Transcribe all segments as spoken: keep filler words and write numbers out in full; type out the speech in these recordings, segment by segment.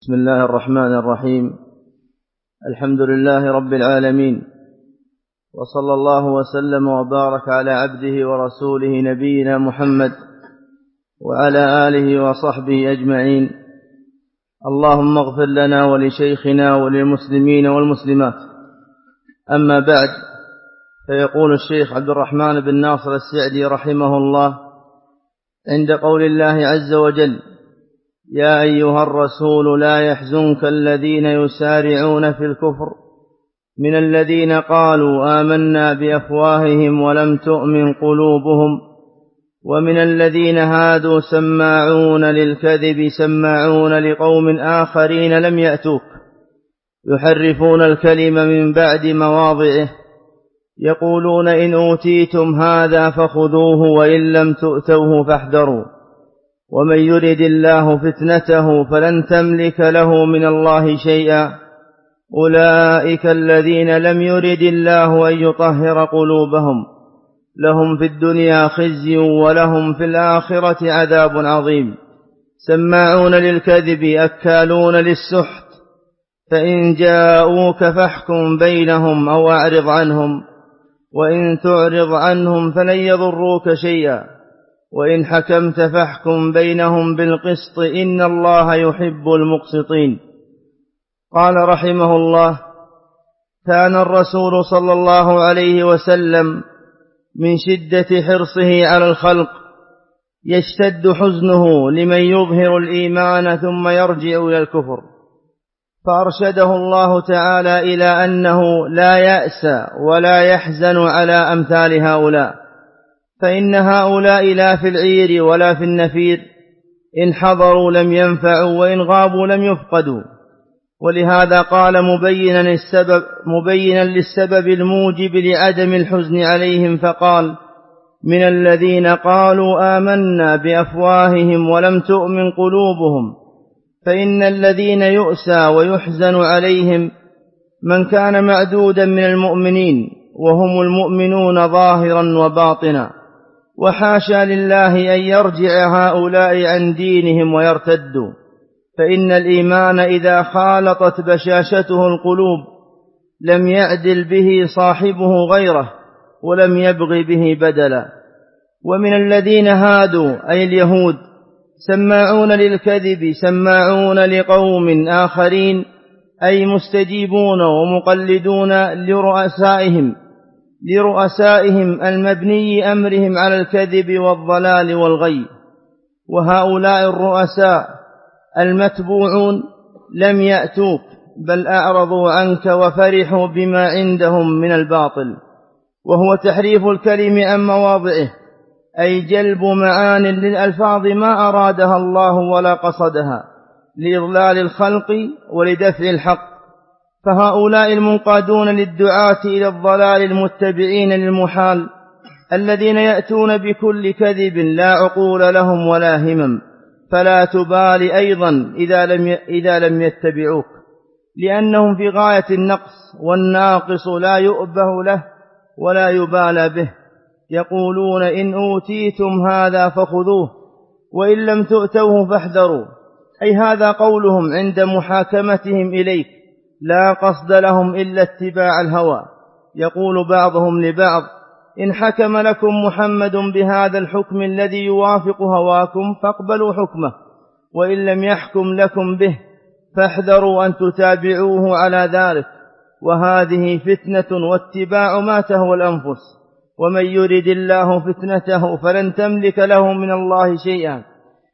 بسم الله الرحمن الرحيم. الحمد لله رب العالمين، وصلى الله وسلم وبارك على عبده ورسوله نبينا محمد وعلى آله وصحبه أجمعين. اللهم اغفر لنا ولشيخنا وللمسلمين والمسلمات. أما بعد، فيقول الشيخ عبد الرحمن بن ناصر السعدي رحمه الله عند قول الله عز وجل: يا أيها الرسول لا يحزنك الذين يسارعون في الكفر من الذين قالوا آمنا بأفواههم ولم تؤمن قلوبهم ومن الذين هادوا سماعون للكذب سماعون لقوم آخرين لم يأتوك يحرفون الكلم من بعد مواضعه يقولون إن أوتيتم هذا فخذوه وإن لم تؤتوه فاحذروا ومن يرد الله فتنته فلن تملك له من الله شيئا أولئك الذين لم يرد الله أن يطهر قلوبهم لهم في الدنيا خزي ولهم في الآخرة عذاب عظيم سماعون للكذب أكالون للسحت فإن جاءوك فاحكم بينهم أو أعرض عنهم وإن تعرض عنهم فلن يضروك شيئا وإن حكمت فاحكم بينهم بالقسط إن الله يحب المقسطين. قال رحمه الله: كان الرسول صلى الله عليه وسلم من شدة حرصه على الخلق يشتد حزنه لمن يظهر الإيمان ثم يرجع إلى الكفر، فأرشده الله تعالى إلى أنه لا يأس ولا يحزن على أمثال هؤلاء، فإن هؤلاء لا في العير ولا في النفير، إن حضروا لم ينفعوا وإن غابوا لم يفقدوا. ولهذا قال مبينا السبب مبينا للسبب الموجب لعدم الحزن عليهم فقال: من الذين قالوا آمنا بأفواههم ولم تؤمن قلوبهم. فإن الذين يؤسى ويحزن عليهم من كان معدودا من المؤمنين وهم المؤمنون ظاهرا وباطنا، وحاشا لله أن يرجع هؤلاء عن دينهم ويرتدوا، فإن الإيمان إذا خالطت بشاشته القلوب لم يعدل به صاحبه غيره ولم يبغ به بدلا. ومن الذين هادوا أي اليهود سماعون للكذب سماعون لقوم آخرين، أي مستجيبون ومقلدون لرؤسائهم لرؤسائهم المبني أمرهم على الكذب والضلال والغي. وهؤلاء الرؤساء المتبوعون لم يأتوك بل أعرضوا عنك وفرحوا بما عندهم من الباطل، وهو تحريف الكلم عن مواضعه، أي جلب معان للألفاظ ما أرادها الله ولا قصدها لإضلال الخلق ولدفع الحق. فهؤلاء المنقادون للدعاة إلى الضلال المتبعين للمحال الذين يأتون بكل كذب لا عقول لهم ولا همم، فلا تبال أيضا إذا لم إذا لم يتبعوك، لأنهم في غاية النقص، والناقص لا يؤبه له ولا يبالى به. يقولون إن أوتيتم هذا فخذوه وإن لم تؤتوه فاحذروا، أي هذا قولهم عند محاكمتهم إليك، لا قصد لهم إلا اتباع الهوى. يقول بعضهم لبعض: إن حكم لكم محمد بهذا الحكم الذي يوافق هواكم فاقبلوا حكمه، وإن لم يحكم لكم به فاحذروا أن تتابعوه على ذلك، وهذه فتنة واتباع ما تهوى الأنفس، ومن يرد الله فتنته فلن تملك له من الله شيئا،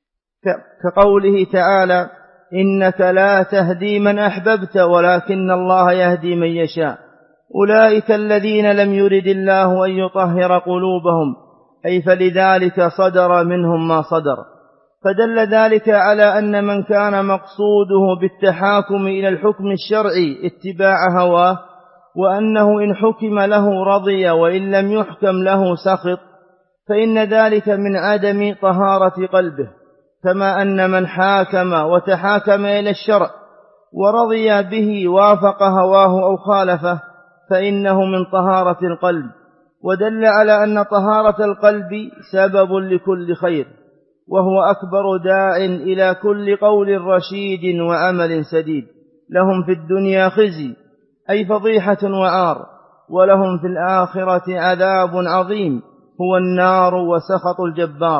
كقوله تعالى: إنك لا تهدي من أحببت ولكن الله يهدي من يشاء أولئك الذين لم يرد الله أن يطهر قلوبهم، أي فلذلك صدر منهم ما صدر. فدل ذلك على أن من كان مقصوده بالتحاكم إلى الحكم الشرعي اتباع هواه، وأنه إن حكم له رضي وإن لم يحكم له سخط، فإن ذلك من عدم طهارة قلبه، كما أن من حاكم وتحاكم إلى الشرع ورضي به وافق هواه أو خالفه فإنه من طهارة القلب. ودل على أن طهارة القلب سبب لكل خير، وهو أكبر داع إلى كل قول رشيد وعمل سديد. لهم في الدنيا خزي أي فضيحة وعار، ولهم في الآخرة عذاب عظيم هو النار وسخط الجبار.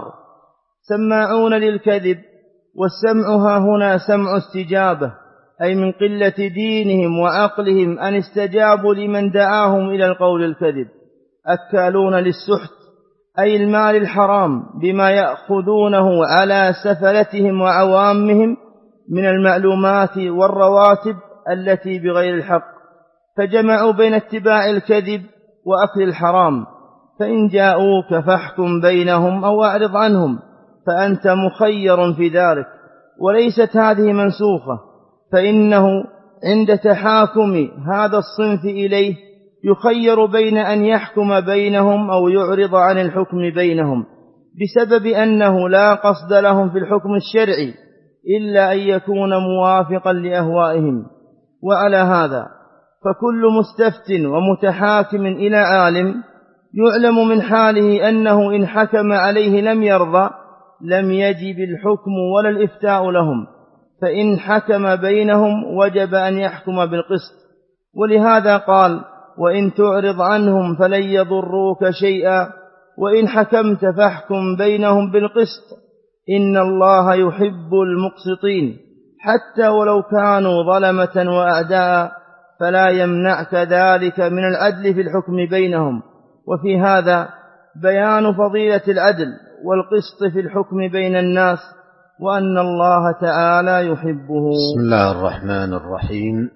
سماعون للكذب، والسمع ها هنا سمع استجابة، أي من قلة دينهم وعقلهم أن استجابوا لمن دعاهم إلى القول الكذب. أكالون للسحت أي المال الحرام بما يأخذونه على سفلتهم وعوامهم من المعلومات والرواتب التي بغير الحق، فجمعوا بين اتباع الكذب وأكل الحرام. فإن جاءوك فاحكم بينهم أو أعرض عنهم، فأنت مخير في ذلك. وليست هذه منسوخة، فإنه عند تحاكم هذا الصنف إليه يخير بين أن يحكم بينهم أو يعرض عن الحكم بينهم، بسبب أنه لا قصد لهم في الحكم الشرعي إلا أن يكون موافقا لأهوائهم. وعلى هذا فكل مستفت ومتحاكم إلى عالم يعلم من حاله أنه إن حكم عليه لم يرضى لم يجب الحكم ولا الإفتاء لهم، فإن حكم بينهم وجب أن يحكم بالقسط. ولهذا قال: وإن تعرض عنهم فلن يضروك شيئا وإن حكمت فاحكم بينهم بالقسط إن الله يحب المقسطين. حتى ولو كانوا ظلمة وأعداء فلا يمنعك ذلك من العدل في الحكم بينهم. وفي هذا بيان فضيلة العدل والقسط في الحكم بين الناس، وأن الله تعالى يحبه. بسم الله الرحمن الرحيم.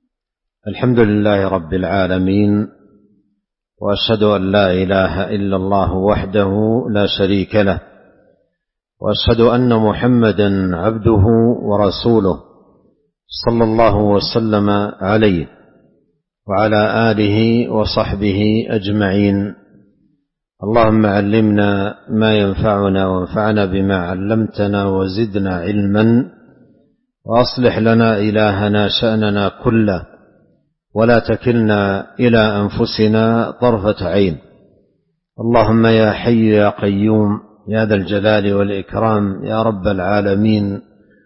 الحمد لله رب العالمين، وأشهد أن لا إله إلا الله وحده لا شريك له، وأشهد أن محمدا عبده ورسوله صلى الله وسلم عليه وعلى آله وصحبه أجمعين. اللهم علمنا ما ينفعنا وانفعنا بما علمتنا وزدنا علما، وأصلح لنا إلهنا شأننا كله، ولا تكلنا إلى أنفسنا طرفة عين. اللهم يا حي يا قيوم يا ذا الجلال والإكرام يا رب العالمين،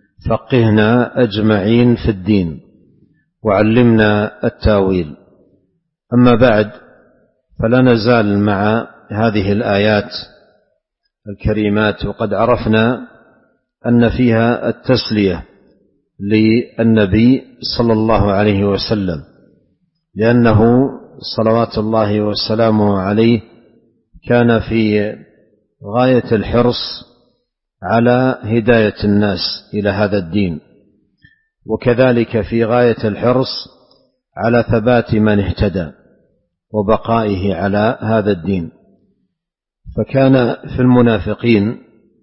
فقهنا أجمعين في الدين وعلمنا التاويل. أما بعد، فلا نزال مع هذه الآيات الكريمات، وقد عرفنا أن فيها التسلية للنبي صلى الله عليه وسلم، لأنه صلوات الله وسلامه عليه كان في غاية الحرص على هداية الناس إلى هذا الدين، وكذلك في غاية الحرص على ثبات من اهتدى وبقائه على هذا الدين. فكان في المنافقين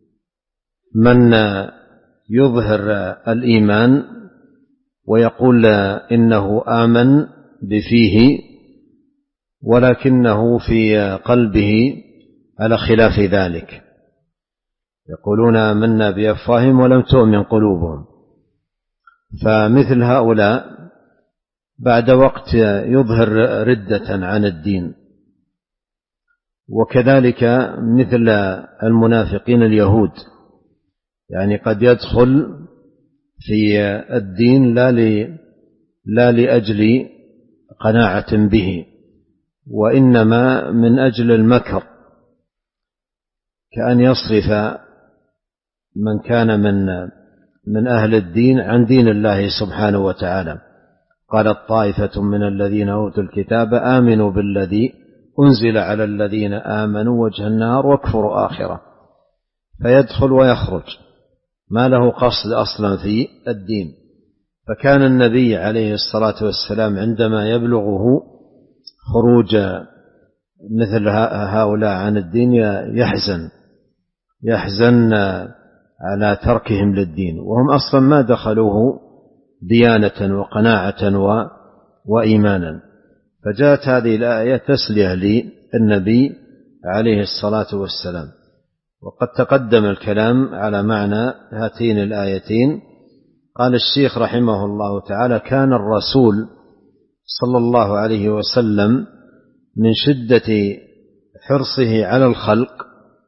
من يظهر الإيمان ويقول إنه آمن بفيه، ولكنه في قلبه على خلاف ذلك، يقولون آمنا بأفواههم ولم تؤمن قلوبهم. فمثل هؤلاء بعد وقت يظهر ردة عن الدين. وكذلك مثل المنافقين اليهود، يعني قد يدخل في الدين لا لا لأجل قناعة به، وإنما من أجل المكر، كأن يصرف من كان من من أهل الدين عن دين الله سبحانه وتعالى. قالت طائفة من الذين أوتوا الكتاب آمنوا بالذي أنزل على الذين آمنوا وجه النهار واكفروا آخره، فيدخل ويخرج ما له قصد أصلا في الدين. فكان النبي عليه الصلاة والسلام عندما يبلغه خروج مثل هؤلاء عن الدين يحزن يحزن على تركهم للدين، وهم أصلا ما دخلوه ديانة وقناعة وإيمانا. فجاءت هذه الآية تسلية للنبي عليه الصلاة والسلام. وقد تقدم الكلام على معنى هاتين الآيتين. قال الشيخ رحمه الله تعالى: كان الرسول صلى الله عليه وسلم من شدة حرصه على الخلق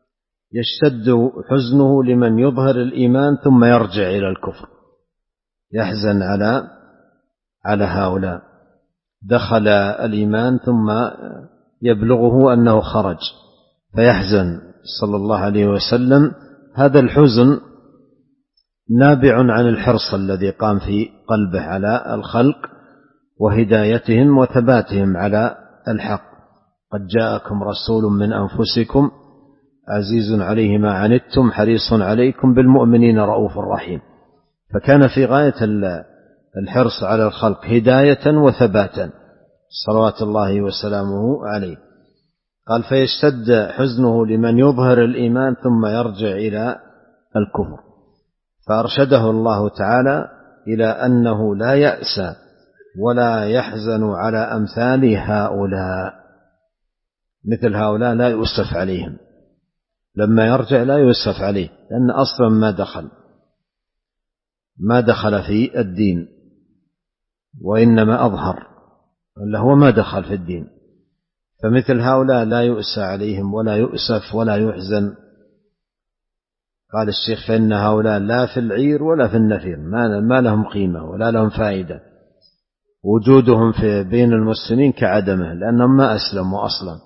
يشتد حزنه لمن يظهر الإيمان ثم يرجع إلى الكفر، يحزن على على هؤلاء دخل الإيمان ثم يبلغه أنه خرج فيحزن صلى الله عليه وسلم. هذا الحزن نابع عن الحرص الذي قام في قلبه على الخلق وهدايتهم وثباتهم على الحق. قد جاءكم رسول من أنفسكم عزيز عليه ما عنتم حريص عليكم بالمؤمنين رؤوف رحيم. فكان في غاية الحرص على الخلق هداية وثباتا صلوات الله وسلامه عليه. قال فيشتد حزنه لمن يظهر الإيمان ثم يرجع إلى الكفر، فأرشده الله تعالى إلى أنه لا يأس ولا يحزن على أمثال هؤلاء. مثل هؤلاء لا يؤسف عليهم، لما يرجع لا يؤسف عليه، لأن أصلا ما دخل ما دخل في الدين، وإنما أظهر إلا هو ما دخل في الدين. فمثل هؤلاء لا يؤسى عليهم ولا يؤسف ولا يحزن. قال الشيخ فإن هؤلاء لا في العير ولا في النفير، ما لهم قيمة ولا لهم فائدة، وجودهم في بين المسلمين كعدمه، لأنهم ما أسلموا أصلا.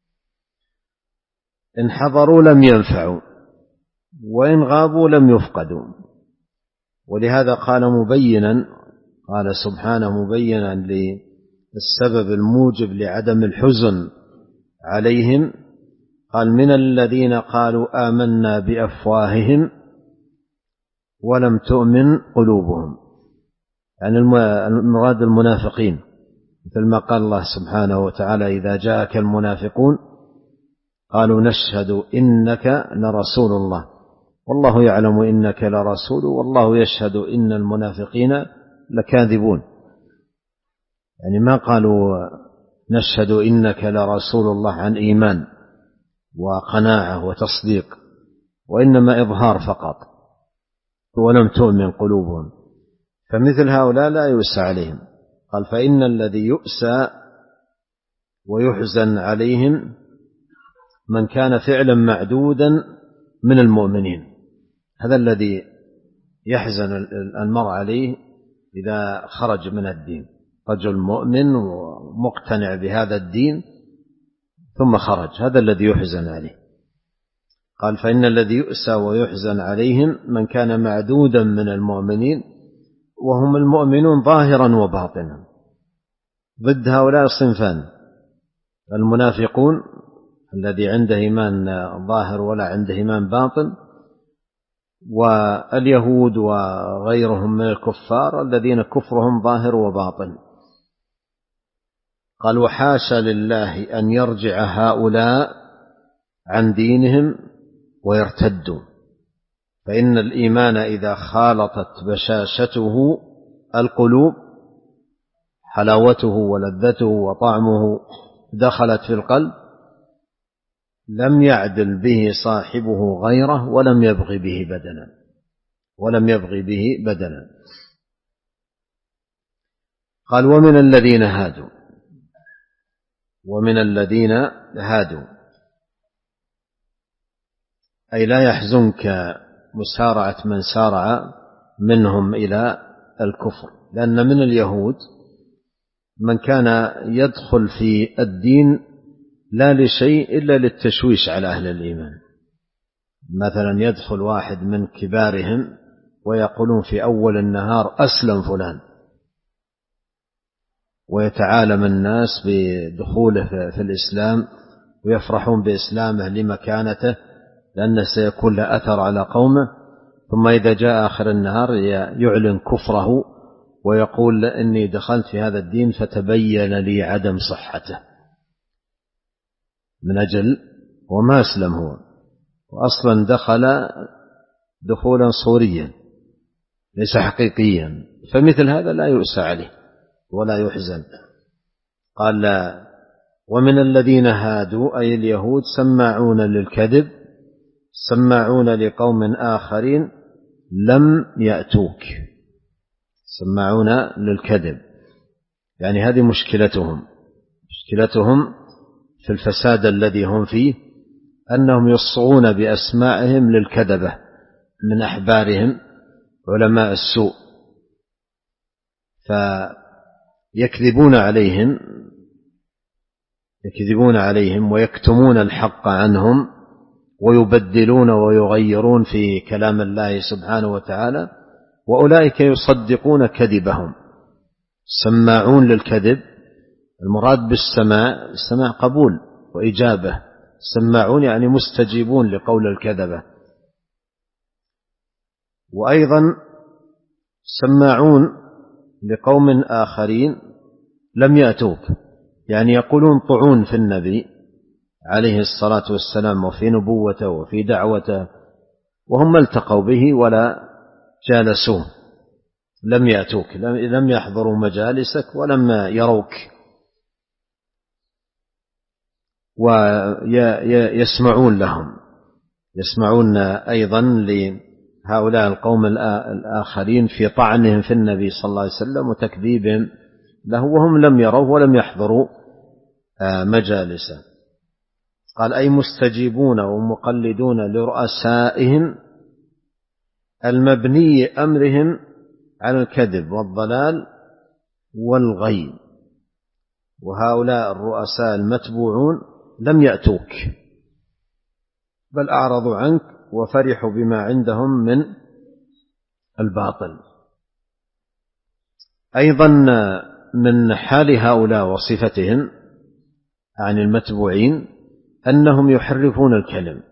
إن حضروا لم ينفعوا، وإن غابوا لم يفقدوا. ولهذا قال مبينا قال سبحانه مبينا للسبب الموجب لعدم الحزن عليهم، قال من الذين قالوا آمنا بأفواههم ولم تؤمن قلوبهم، يعني المراد المنافقين، مثل ما قال الله سبحانه وتعالى إذا جاءك المنافقون قالوا نشهد إنك لرسول الله والله يعلم إنك لرسول والله يشهد إن المنافقين لكاذبون. يعني ما قالوا نشهد إنك لرسول الله عن إيمان وقناعة وتصديق، وإنما إظهار فقط، ولم تؤمن قلوبهم. فمثل هؤلاء لا يؤسى عليهم. قال فإن الذي يؤسى ويحزن عليهم من كان فعلا معدودا من المؤمنين. هذا الذي يحزن المرء عليه إذا خرج من الدين، رجل مؤمن ومقتنع بهذا الدين ثم خرج، هذا الذي يحزن عليه. قال فإن الذي يؤسى ويحزن عليهم من كان معدودا من المؤمنين، وهم المؤمنون ظاهرا وباطنا. ضد هؤلاء صنفان: المنافقون الذي عنده إيمان ظاهر ولا عنده إيمان باطن، واليهود وغيرهم من الكفار الذين كفرهم ظاهر وباطن. قال وحاشا لله أن يرجع هؤلاء عن دينهم ويرتدوا، فإن الإيمان إذا خالطت بشاشته القلوب، حلاوته ولذته وطعمه دخلت في القلب، لم يعدل به صاحبه غيره ولم يبغي به بدنا ولم يبغي به بدنا. قال ومن الذين هادوا ومن الذين هادوا أي لا يحزنك مسارعة من سارع منهم إلى الكفر، لأن من اليهود من كان يدخل في الدين لا لشيء إلا للتشويش على أهل الإيمان. مثلا يدخل واحد من كبارهم ويقولون في أول النهار أسلم فلان، ويتعالم الناس بدخوله في الإسلام ويفرحون بإسلامه لمكانته، لأنه سيكون له أثر على قومه. ثم إذا جاء آخر النهار يعلن كفره ويقول إني دخلت في هذا الدين فتبين لي عدم صحته، من أجل وما أسلم هو، وأصلا دخل دخولا صوريا ليس حقيقيا. فمثل هذا لا يؤسى عليه ولا يحزن. قال لا ومن الذين هادوا أي اليهود سماعون للكذب، سماعون لقوم آخرين لم يأتوك، سماعون للكذب، يعني هذه مشكلتهم، مشكلتهم في الفساد الذي هم فيه أنهم يصغون بأسمائهم للكذبة من أحبارهم علماء السوء، فيكذبون عليهم يكذبون عليهم ويكتمون الحق عنهم ويبدلون ويغيرون في كلام الله سبحانه وتعالى، وأولئك يصدقون كذبهم، سماعون للكذب. المراد بالسماع السماع قبول وإجابة، سماعون يعني مستجيبون لقول الكذبة. وأيضا سماعون لقوم آخرين لم يأتوك، يعني يقولون طعون في النبي عليه الصلاة والسلام وفي نبوته وفي دعوته، وهم ما التقوا به ولا جالسوه، لم يأتوك، لم يحضروا مجالسك ولم يروك، ويسمعون لهم، يسمعون أيضا لهؤلاء القوم الآخرين في طعنهم في النبي صلى الله عليه وسلم وتكذيبهم له، وهم لم يروه ولم يحضروا مجالسه. قال أي مستجيبون ومقلدون لرؤسائهم المبني أمرهم على الكذب والضلال والغي، وهؤلاء الرؤساء المتبوعون لم يأتوك بل أعرضوا عنك وفرحوا بما عندهم من الباطل. أيضا من حال هؤلاء وصفتهم عن المتبوعين أنهم يحرفون الكلم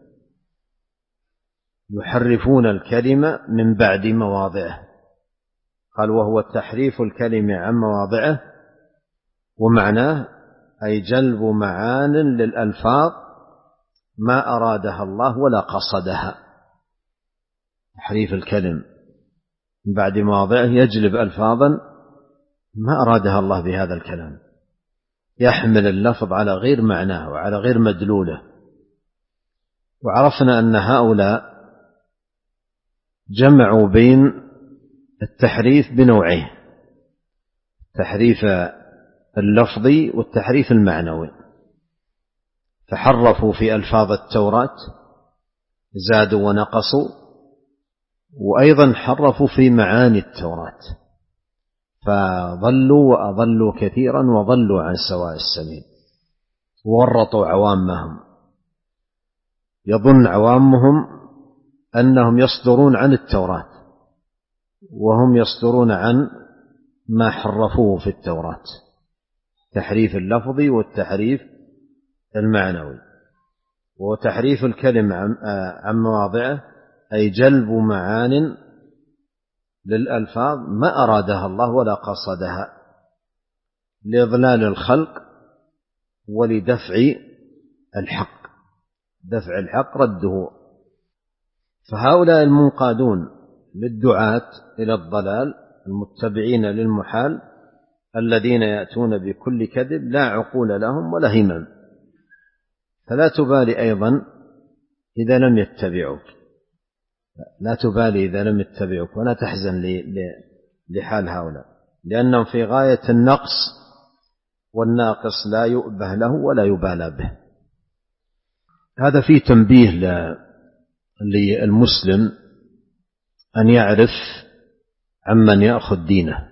يحرفون الكلمة من بعد مواضعه. قال وهو تحريف الكلم عن مواضعه، ومعناه أي جلب معان للألفاظ ما أرادها الله ولا قصدها. تحريف الكلم من بعد مواضعه يجلب ألفاظا ما أرادها الله بهذا الكلام، يحمل اللفظ على غير معناه وعلى غير مدلوله. وعرفنا أن هؤلاء جمعوا بين التحريف بنوعين: التحريف اللفظي والتحريف المعنوي. فحرفوا في ألفاظ التوراة، زادوا ونقصوا، وأيضا حرفوا في معاني التوراة، فضلوا وأضلوا كثيرا وضلوا عن سواء السبيل، وورطوا عوامهم. يظن عوامهم أنهم يصدرون عن التوراة وهم يصدرون عن ما حرفوه في التوراة، تحريف اللفظي والتحريف المعنوي. وتحريف الكلم عن مواضعه أي جلب معان للألفاظ ما أرادها الله ولا قصدها، لإضلال الخلق ولدفع الحق، دفع الحق رده. فهؤلاء المنقادون للدعاة إلى الضلال المتبعين للمحال الذين يأتون بكل كذب لا عقول لهم ولا همم، فلا تبالي أيضا إذا لم يتبعوك، لا تبالي إذا لم يتبعوك، ولا تحزن لحال هؤلاء، لأنهم في غاية النقص، والناقص لا يؤبه له ولا يبالى به. هذا فيه تنبيه للمسلم أن يعرف عمن يأخذ دينه،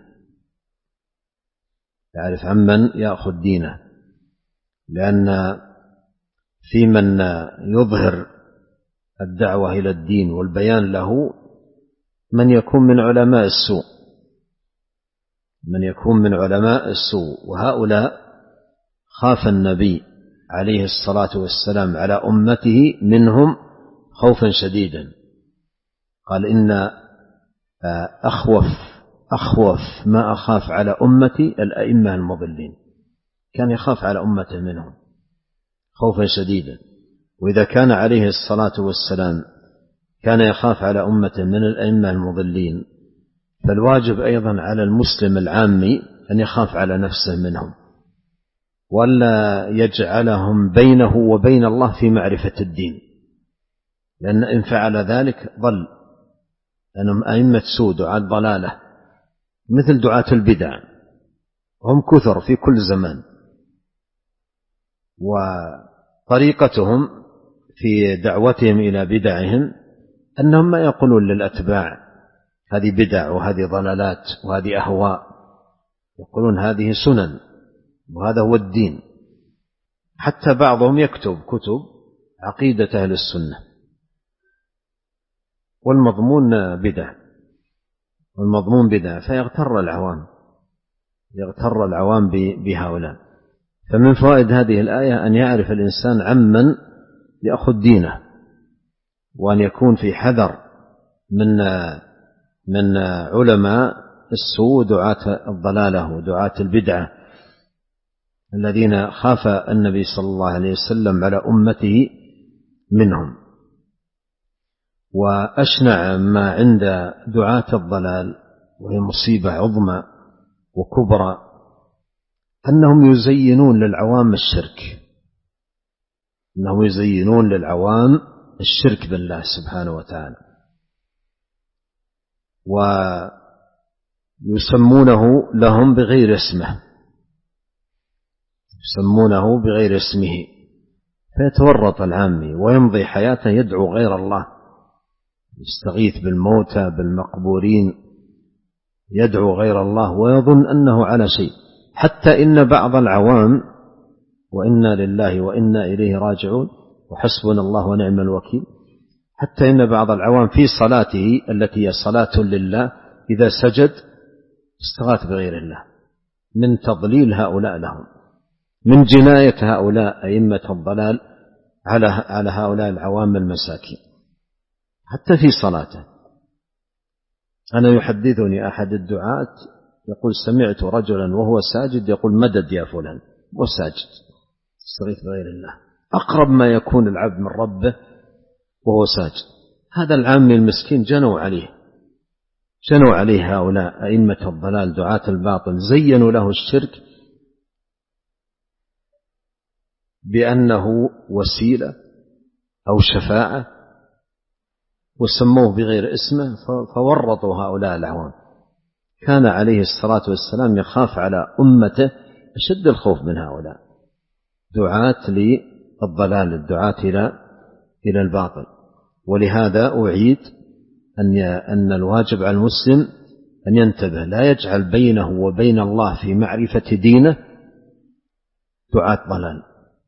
يعرف عمن يأخذ دينه، لأن في من يظهر الدعوة إلى الدين والبيان له من يكون من علماء السوء، من يكون من علماء السوء، وهؤلاء خاف النبي عليه الصلاة والسلام على أمته منهم خوفا شديدا. قال إن أخوف أخوف ما أخاف على أمتي الأئمة المضلين، كان يخاف على أمته منهم خوفا شديدا. وإذا كان عليه الصلاة والسلام كان يخاف على أمته من الأئمة المضلين، فالواجب أيضا على المسلم العامي أن يخاف على نفسه منهم، ولا يجعلهم بينه وبين الله في معرفة الدين، لأن إن فعل ذلك ضل، لأنهم أئمة سوء دعاة ضلالة مثل دعاة البدع، هم كثر في كل زمان، وطريقتهم في دعوتهم إلى بدعهم أنهم ما يقولون للأتباع هذه بدع وهذه ضلالات وهذه أهواء، يقولون هذه سنن وهذا هو الدين. حتى بعضهم يكتب كتب عقيدة أهل السنة والمضمون بدع والمضمون بدع فيغتر العوام يغتر العوام بهؤلاء. فمن فوائد هذه الآية أن يعرف الإنسان عمن يأخذ دينه، وأن يكون في حذر من من علماء السوء دعاة الضلالة ودعاة البدعة الذين خاف النبي صلى الله عليه وسلم على أمته منهم. وأشنع ما عند دعاة الضلال وهي مصيبة عظمى وكبرى أنهم يزينون للعوام الشرك أنهم يزينون للعوام الشرك بالله سبحانه وتعالى، ويسمونه لهم بغير اسمه يسمونه بغير اسمه فيتورط العامي ويمضي حياته يدعو غير الله، يستغيث بالموتى بالمقبورين، يدعو غير الله ويظن أنه على شيء. حتى إن بعض العوام، وإنا لله وإنا إليه راجعون وحسبنا الله ونعم الوكيل، حتى إن بعض العوام في صلاته التي هي صلاة لله إذا سجد استغاث بغير الله من تضليل هؤلاء لهم، من جناية هؤلاء أئمة الضلال على على هؤلاء العوام المساكين حتى في صلاته. أنا يحدثني أحد الدعاة يقول سمعت رجلا وهو ساجد يقول مدد يا فلان وساجد استغيث بغير الله، أقرب ما يكون العبد من ربه وهو ساجد. هذا العامي المسكين جنوا عليه جنوا عليه هؤلاء أئمة الضلال دعاة الباطل، زينوا له الشرك بأنه وسيلة أو شفاعة وسموه بغير اسمه فورطوا هؤلاء العوام. كان عليه الصلاة والسلام يخاف على أمته أشد الخوف من هؤلاء دعاة للضلال الدعاة إلى الباطل. ولهذا أعيد أن أن الواجب على المسلم أن ينتبه لا يجعل بينه وبين الله في معرفة دينه دعاة ضلال.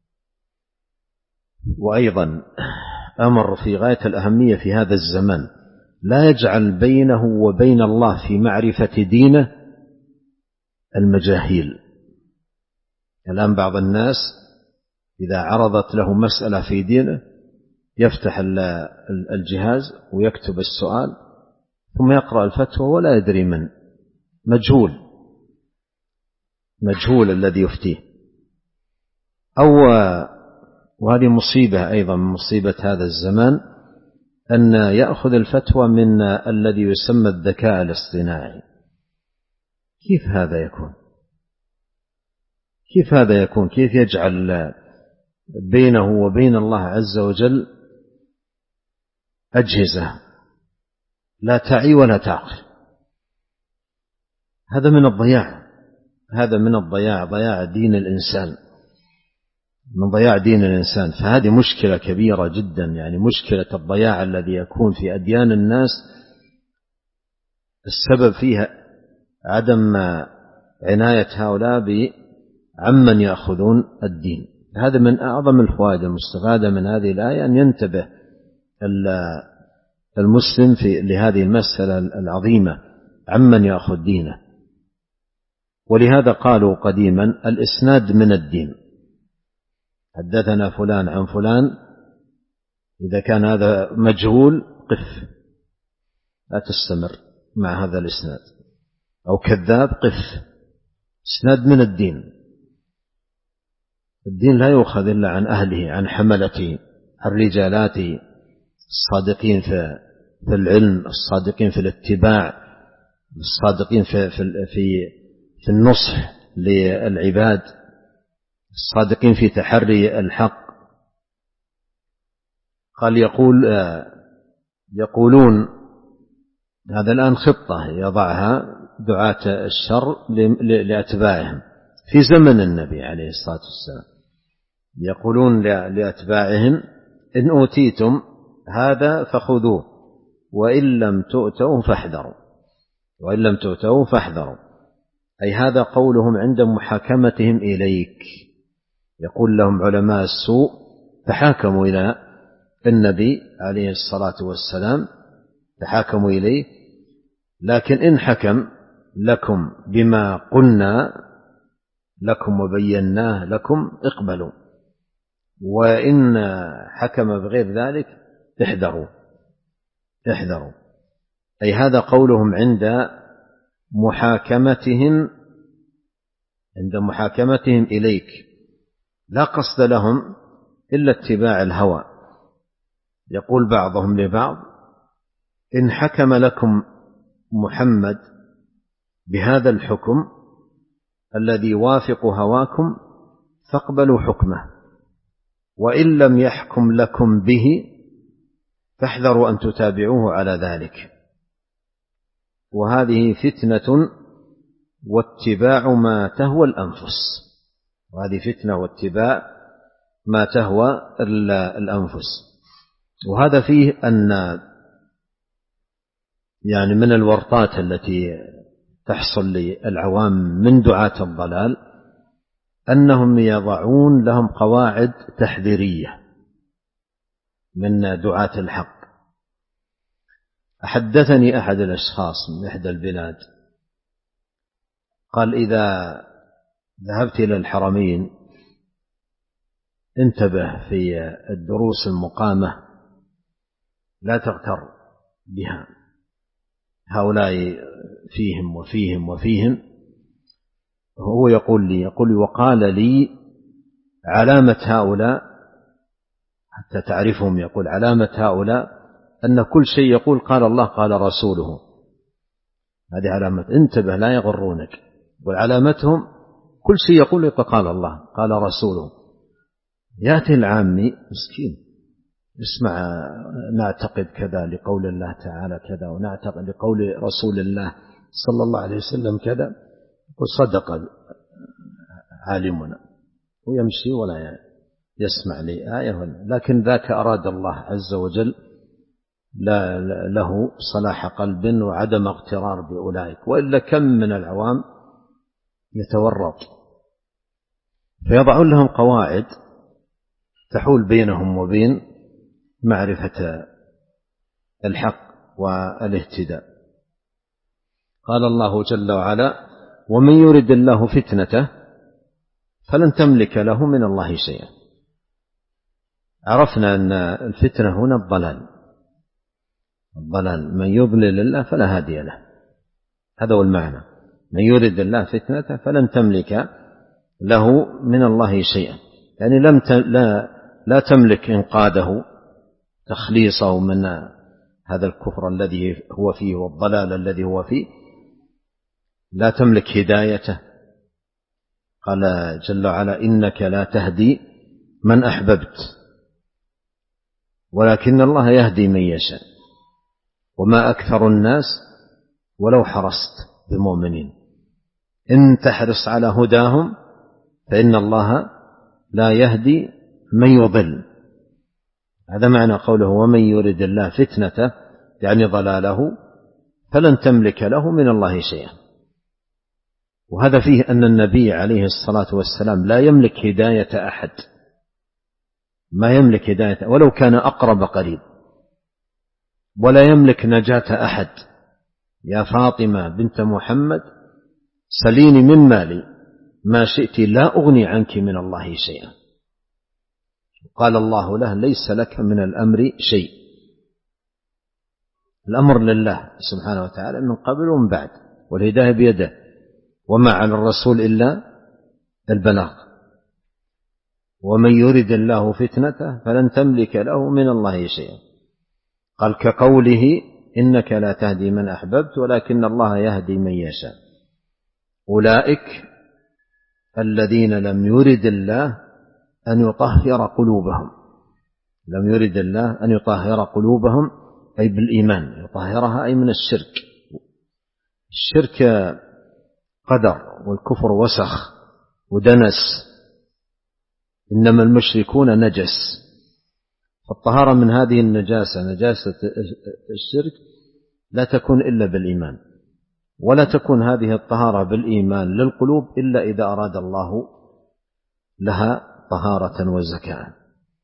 وأيضا أمر في غاية الأهمية في هذا الزمان لا يجعل بينه وبين الله في معرفة دينه المجاهيل. الآن بعض الناس إذا عرضت له مسألة في دينه يفتح الجهاز ويكتب السؤال ثم يقرأ الفتوى ولا يدري من مجهول مجهول الذي يفتيه. أو وهذه مصيبة أيضا من مصيبة هذا الزمان أن يأخذ الفتوى من الذي يسمى الذكاء الاصطناعي. كيف هذا يكون كيف هذا يكون كيف يجعل بينه وبين الله عز وجل أجهزة لا تعي ولا تعقل؟ هذا من الضياع هذا من الضياع ضياع دين الإنسان من ضياع دين الإنسان. فهذه مشكلة كبيرة جدا، يعني مشكلة الضياع الذي يكون في أديان الناس السبب فيها عدم عناية هؤلاء بعمن يأخذون الدين. هذا من أعظم الفوائد المستفادة من هذه الآية أن ينتبه المسلم في لهذه المسألة العظيمة عمن يأخذ دينه. ولهذا قالوا قديما الإسناد من الدين، حدثنا فلان عن فلان، إذا كان هذا مجهول قف لا تستمر مع هذا الإسناد، أو كذاب قف. إسناد من الدين. الدين لا يؤخذ إلا عن أهله عن حملته عن رجالاته الصادقين في في العلم، الصادقين في الاتباع، الصادقين في في في, في النصح للعباد، الصادقين في تحري الحق. قال يقول يقولون هذا الآن خطة يضعها دعاة الشر لأتباعهم في زمن النبي عليه الصلاة والسلام. يقولون لأتباعهم إن أوتيتم هذا فخذوه وإن لم تؤتوا فاحذروا وإن لم تؤتوا فاحذروا أي هذا قولهم عند محاكمتهم إليك. يقول لهم علماء السوء تحاكموا إلى النبي عليه الصلاة والسلام، تحاكموا إليه، لكن إن حكم لكم بما قلنا لكم وبيناه لكم اقبلوا، وإن حكم بغير ذلك احذروا احذروا أي هذا قولهم عند محاكمتهم عند محاكمتهم إليك، لا قصد لهم إلا اتباع الهوى. يقول بعضهم لبعض إن حكم لكم محمد بهذا الحكم الذي يوافق هواكم فاقبلوا حكمه، وإن لم يحكم لكم به فاحذروا أن تتابعوه على ذلك. وهذه فتنة واتباع ما تهوى الأنفس، وهذه فتنة واتباع ما تهوى الأنفس. وهذا فيه أن يعني من الورطات التي تحصل للعوام من دعاة الضلال أنهم يضعون لهم قواعد تحذيرية من دعاة الحق. حدثني أحد الأشخاص من إحدى البلاد قال إذا ذهبت إلى الحرمين انتبه في الدروس المقامة لا تغتر بها، هؤلاء فيهم وفيهم وفيهم. هو يقول لي يقول لي وقال لي علامة هؤلاء حتى تعرفهم، يقول علامة هؤلاء أن كل شيء يقول قال الله قال رسوله، هذه علامة، انتبه لا يغرونك. وعلامتهم كل شيء يقول قال الله قال رسوله. يأتي العامي مسكين اسمع نعتقد كذا لقول الله تعالى كذا ونعتقد لقول رسول الله صلى الله عليه وسلم كذا، وصدق عالمنا، ويمشي ولا يسمع لي آية ولا. لكن ذاك أراد الله عز وجل لا له صلاح قلب وعدم اغترار بأولئك، وإلا كم من العوام يتورط، فيضعون لهم قواعد تحول بينهم وبين معرفة الحق والاهتداء. قال الله جل وعلا ومن يرد الله فتنته فلن تملك له من الله شيئا. عرفنا أن الفتنة هنا الضلال، الضلال من يضلل الله فلا هادي له، هذا هو المعنى. من يرد الله فتنته فلن تملك له من الله شيئا، يعني لم ت... لا... لا تملك إنقاذه تخليصه من هذا الكفر الذي هو فيه والضلال الذي هو فيه، لا تملك هدايته. قال جل وعلا إنك لا تهدي من أحببت ولكن الله يهدي من يشاء وما أكثر الناس ولو حرصت بمؤمنين. إن تحرص على هداهم فإن الله لا يهدي من يضل. هذا معنى قوله ومن يرد الله فتنته يعني ضلاله فلن تملك له من الله شيئا. وهذا فيه أن النبي عليه الصلاة والسلام لا يملك هداية أحد، ما يملك هداية ولو كان أقرب قريب، ولا يملك نجاة أحد. يا فاطمة بنت محمد سليني من مالي ما شئت لا أغني عنك من الله شيئا. قال الله له ليس لك من الأمر شيء، الأمر لله سبحانه وتعالى من قبل ومن بعد، والهداية بيده، وما على الرسول إلا البلاغ. ومن يرد الله فتنته فلن تملك له من الله شيئا. قال كقوله إنك لا تهدي من أحببت ولكن الله يهدي من يشاء. أولئك الذين لم يرد الله أن يطهر قلوبهم، لم يرد الله أن يطهر قلوبهم أي بالإيمان، يطهرها أي من الشرك. الشرك قدر والكفر وسخ ودنس، إنما المشركون نجس. فالطهارة من هذه النجاسة، نجاسة الشرك، لا تكون إلا بالإيمان، ولا تكون هذه الطهارة بالإيمان للقلوب إلا إذا أراد الله لها طهارة وزكاة.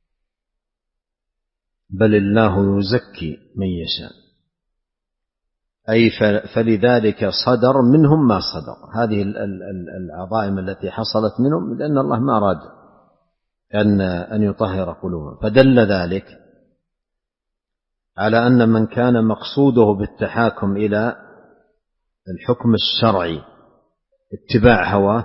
بل الله يزكي من يشاء، أي فلذلك صدر منهم ما صدر، هذه العظائم التي حصلت منهم لأن الله ما أراد أن أن يطهر قلوبهم. فدل ذلك على أن من كان مقصوده بالتحاكم إلى الحكم الشرعي اتباع هواه،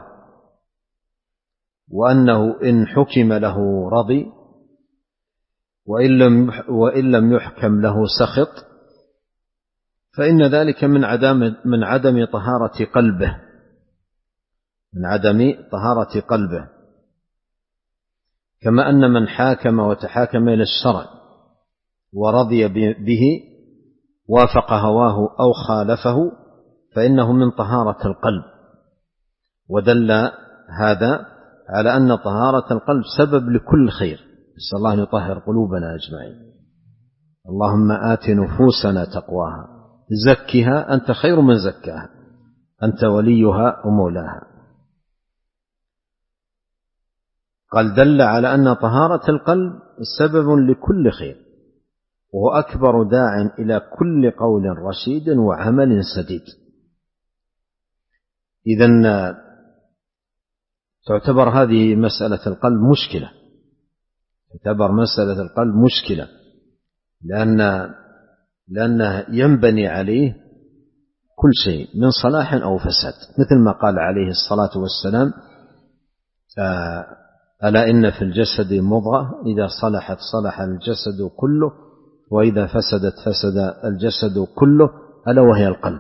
وأنه إن حكم له رضي، وإن لم وإن لم يحكم له سخط، فإن ذلك من عدم من عدم طهارة قلبه، من عدم طهارة قلبه. كما أن من حاكم وتحاكم إلى الشرع ورضي به وافق هواه أو خالفه فإنه من طهارة القلب. ودل هذا على أن طهارة القلب سبب لكل خير. نسأل الله أن يطهر قلوبنا أجمعين. اللهم آت نفوسنا تقواها زكها أنت خير من زكاها أنت وليها ومولاها. قال دل على أن طهارة القلب سبب لكل خير، وهو أكبر داع إلى كل قول رشيد وعمل سديد. إذن تعتبر هذه مسألة القلب مشكلة، تعتبر مسألة القلب مشكلة، لأن لأنه ينبني عليه كل شيء من صلاح أو فساد، مثل ما قال عليه الصلاة والسلام: ألا إن في الجسد مضغة إذا صلحت صلح الجسد كله وإذا فسدت فسد الجسد كله ألا وهي القلب.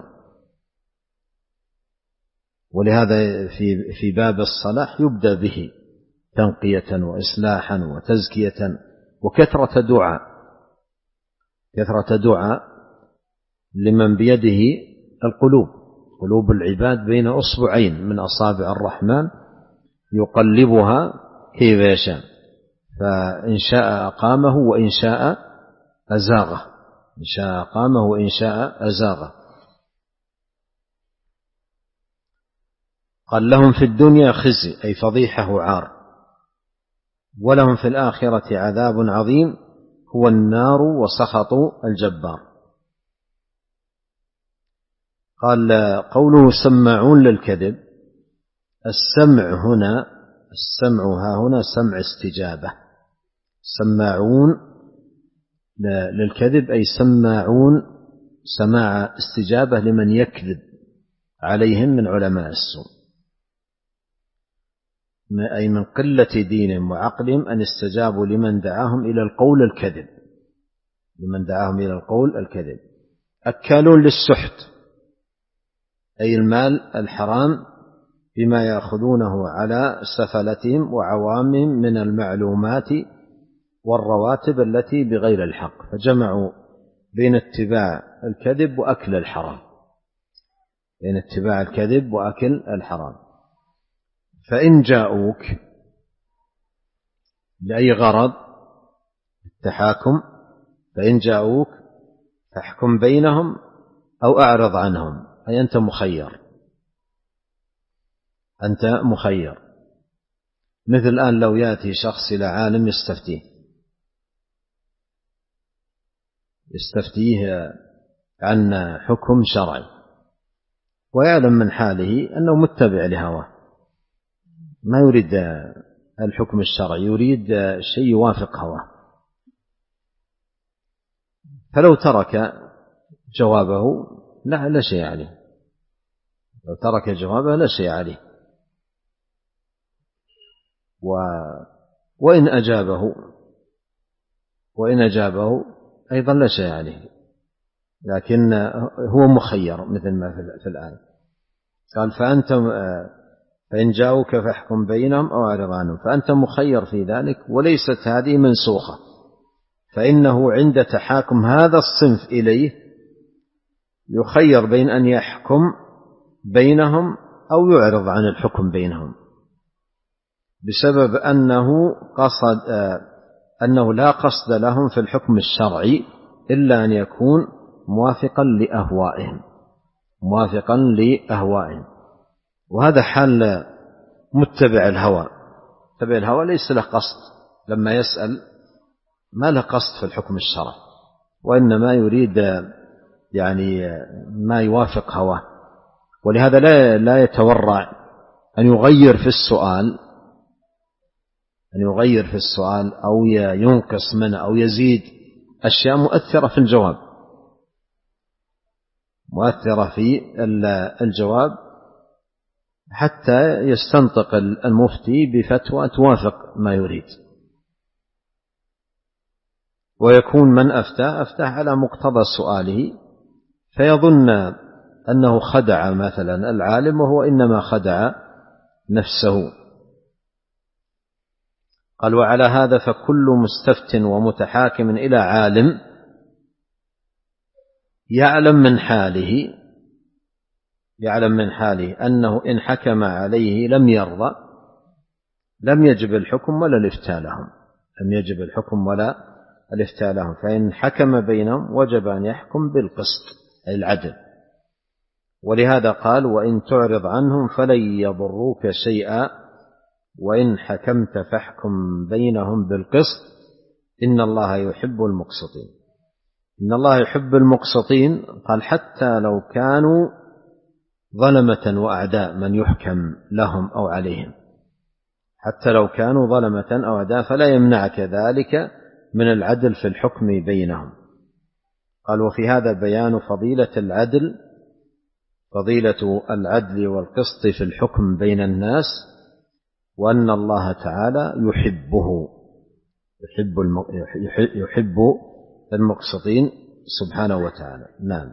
ولهذا في في باب الصلاح يبدأ به تنقية وإصلاحا وتزكية وكثرة دعاء، كثرة دعاء لمن بيده القلوب، قلوب العباد بين أصبعين من أصابع الرحمن يقلبها كيف يشاء، فإن شاء أقامه وإن شاء أزاغه، إن شاء أقامه وإن شاء أزاغه. قال: لهم في الدنيا خزي، أي فضيحة وعار، ولهم في الآخرة عذاب عظيم هو النار وسخط الجبار. قال: قوله سماعون للكذب، السمع هنا السمع ها هنا سمع استجابة، سماعون للكذب أي سماعون سماع استجابة لمن يكذب عليهم من علماء السوء، أي من قلة دينهم وعقلهم أن استجابوا لمن دعاهم إلى القول الكذب، لمن دعاهم إلى القول الكذب. أكالون للسحت، أي المال الحرام بما يأخذونه على سفلتهم وعوامهم من المعلومات والرواتب التي بغير الحق، فجمعوا بين اتباع الكذب وأكل الحرام، بين اتباع الكذب وأكل الحرام. فإن جاءوك لأي غرض التحاكم، فإن جاءوك فاحكم بينهم أو أعرض عنهم، أي أنت مخير، أنت مخير. مثل الآن لو يأتي شخص إلى عالم يستفتيه يستفتيه عن حكم شرعي، ويعلم من حاله أنه متبع لهواه، ما يريد الحكم الشرعي، يريد شيء يوافق هواه، فلو ترك جوابه لا لا شيء عليه، لو ترك جوابه لا شيء عليه، و وإن أجابه وإن أجابه أيضا لا شيء عليه، لكن هو مخير مثل ما في الآية. قال: فأنت فإن جاءوك فاحكم بينهم أو أعرض عنهم، فأنت مخير في ذلك، وليست هذه منسوخة، فإنه عند تحاكم هذا الصنف إليه يخير بين أن يحكم بينهم أو يعرض عن الحكم بينهم، بسبب أنه قصد أنه لا قصد لهم في الحكم الشرعي إلا أن يكون موافقا لأهوائهم موافقا لأهوائهم وهذا حال متبع الهوى. متبع الهوى ليس له قصد لما يسأل، ما له قصد في الحكم الشرعي، وإنما يريد يعني ما يوافق هواه، ولهذا لا لا يتورع أن يغير في السؤال أن يغير في السؤال أو ينقص منه أو يزيد أشياء مؤثرة في الجواب مؤثرة في الجواب حتى يستنطق المفتي بفتوى توافق ما يريد، ويكون من أفتى أفتى على مقتضى سؤاله، فيظن أنه خدع مثلا العالم وهو إنما خدع نفسه. قال: وعلى هذا فكل مستفت ومتحاكم إلى عالم يعلم من حاله يعلم من حاله أنه إن حكم عليه لم يرضى لم يجب الحكم ولا الإفتاء لهم لم يجب الحكم ولا الإفتاء لهم فإن حكم بينهم وجب أن يحكم بالقسط أي العدل. ولهذا قال: وإن تعرض عنهم فلن يضروك شيئا وإن حكمت فاحكم بينهم بالقسط إن الله يحب المقسطين. إن الله يحب المقسطين، قال حتى لو كانوا ظلمة وأعداء من يحكم لهم أو عليهم، حتى لو كانوا ظلمة أو أعداء فلا يمنعك ذلك من العدل في الحكم بينهم. قال: وفي هذا بيان فضيلة العدل فضيلة العدل والقسط في الحكم بين الناس، وأن الله تعالى يحبه يحب يحب المقسطين سبحانه وتعالى. نعم.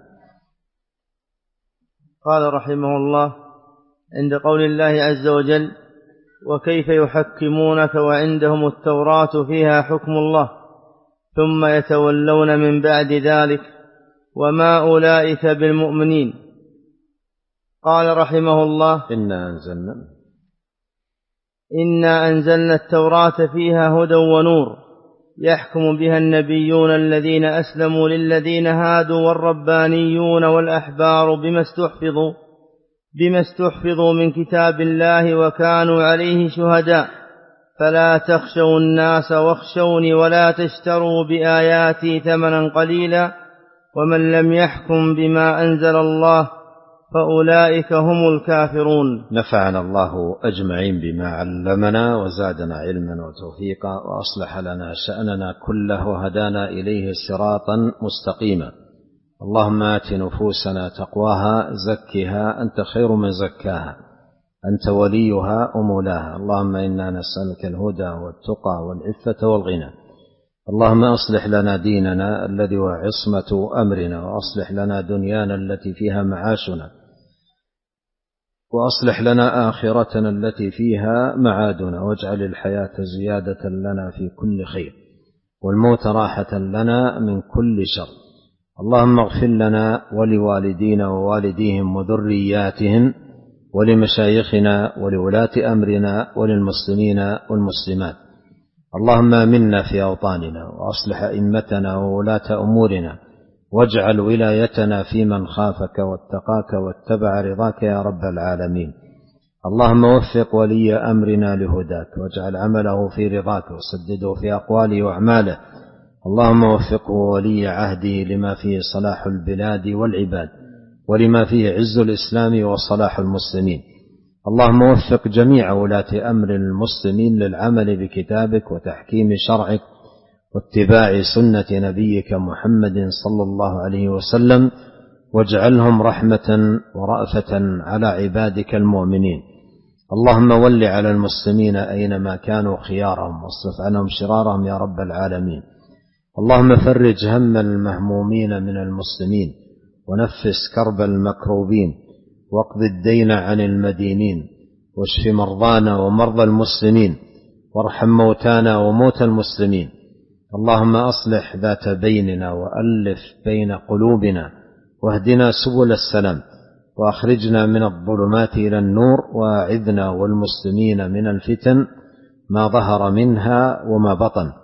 قال رحمه الله: عند قول الله عز وجل: وكيف يحكمونك وعندهم التوراة فيها حكم الله ثم يتولون من بعد ذلك وما أولئك بالمؤمنين. قال رحمه الله: إنا أنزلنا إنا أنزلنا التوراة فيها هدى ونور يحكم بها النبيون الذين أسلموا للذين هادوا والربانيون والأحبار بما استحفظوا بما استحفظوا من كتاب الله وكانوا عليه شهداء فلا تخشوا الناس واخشوني ولا تشتروا بآياتي ثمنا قليلا ومن لم يحكم بما أنزل الله فأولئك هم الكافرون. نفعنا الله أجمعين بما علمنا وزادنا علما وتوفيقا وأصلح لنا شأننا كله وهدانا إليه صراطا مستقيما. اللهم آت نفوسنا تقواها زكها أنت خير من زكاها أنت وليها ومولاها. اللهم إنا نسألك الهدى والتقى والعفة والغنى. اللهم أصلح لنا ديننا الذي هو عصمة أمرنا، وأصلح لنا دنيانا التي فيها معاشنا، وأصلح لنا آخرتنا التي فيها معادنا، واجعل الحياة زيادة لنا في كل خير والموت راحة لنا من كل شر. اللهم اغفر لنا ولوالدينا ووالديهم وذرياتهم ولمشايخنا ولولاة أمرنا وللمسلمين والمسلمات. اللهم آمنا في أوطاننا وأصلح أئمتنا وولاة أمورنا، واجعل ولايتنا في من خافك واتقاك واتبع رضاك يا رب العالمين. اللهم وفق ولي أمرنا لهداك، واجعل عمله في رضاك، وسدده في أقواله وأعماله. اللهم وفقه ولي عهده لما فيه صلاح البلاد والعباد، ولما فيه عز الإسلام وصلاح المسلمين. اللهم وفق جميع ولاة أمر المسلمين للعمل بكتابك وتحكيم شرعك واتباع سنة نبيك محمد صلى الله عليه وسلم، واجعلهم رحمة ورأفة على عبادك المؤمنين. اللهم ول على المسلمين أينما كانوا خيارهم، واصرف عنهم شرارهم يا رب العالمين. اللهم فرج هم المهمومين من المسلمين، ونفس كرب المكروبين، واقض الدين عن المدينين، واشف مرضانا ومرضى المسلمين، وارحم موتانا وموتى المسلمين. اللهم أصلح ذات بيننا وألف بين قلوبنا، واهدنا سبل السلام، وأخرجنا من الظلمات إلى النور، وأعذنا والمسلمين من الفتن ما ظهر منها وما بطن.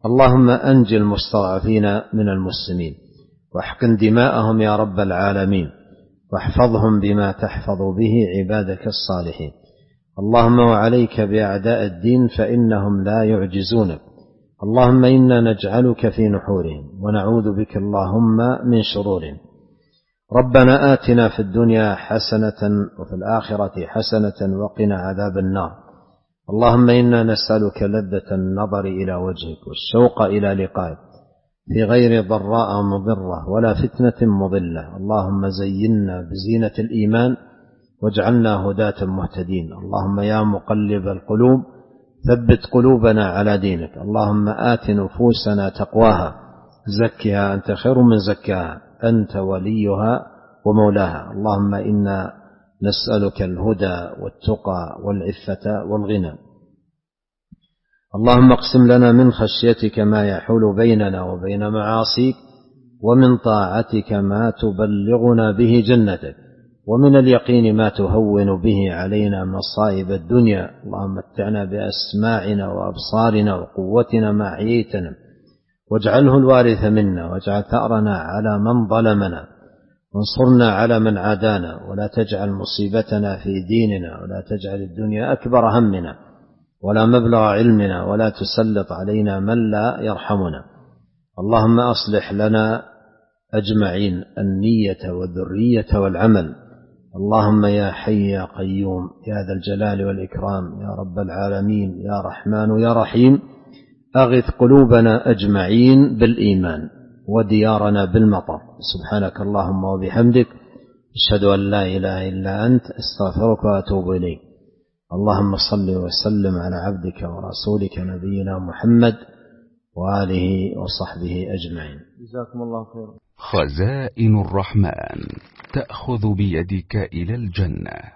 اللهم أنجِ المستضعفين من المسلمين واحقن دماءهم يا رب العالمين، واحفظهم بما تحفظ به عبادك الصالحين. اللهم وعليك بأعداء الدين فإنهم لا يعجزونك. اللهم إنا نجعلك في نحورهم ونعوذ بك اللهم من شرورهم. ربنا آتنا في الدنيا حسنة وفي الآخرة حسنة وقنا عذاب النار. اللهم إنا نسألك لذة النظر إلى وجهك والشوق إلى لقائك في غير ضراء مضرة ولا فتنة مضلة. اللهم زينا بزينة الإيمان واجعلنا هداة مهتدين. اللهم يا مقلب القلوب ثبت قلوبنا على دينك. اللهم آت نفوسنا تقواها زكها أنت خير من زكاها أنت وليها ومولاها. اللهم إنا نسألك الهدى والتقى والعفة والغنى. اللهم اقسم لنا من خشيتك ما يحول بيننا وبين معاصيك، ومن طاعتك ما تبلغنا به جنتك، ومن اليقين ما تهون به علينا مصائب الدنيا. اللهم متعنا بأسماعنا وأبصارنا وقوتنا ما أحييتنا، واجعله الوارث منا، واجعل ثأرنا على من ظلمنا، وانصرنا على من عادانا، ولا تجعل مصيبتنا في ديننا، ولا تجعل الدنيا أكبر همنا ولا مبلغ علمنا، ولا تسلط علينا من لا يرحمنا. اللهم أصلح لنا أجمعين النية والذرية والعمل. اللهم يا حي يا قيوم يا ذا الجلال والإكرام يا رب العالمين يا رحمن يا رحيم، أغث قلوبنا أجمعين بالإيمان وديارنا بالمطر. سبحانك اللهم وبحمدك، أشهد أن لا إله إلا أنت، أستغفرك وأتوب إليك. اللهم صل وسلم على عبدك ورسولك نبينا محمد وآله وصحبه أجمعين. جزاكم الله خيرا. خزائن الرحمن تأخذ بيدك إلى الجنة.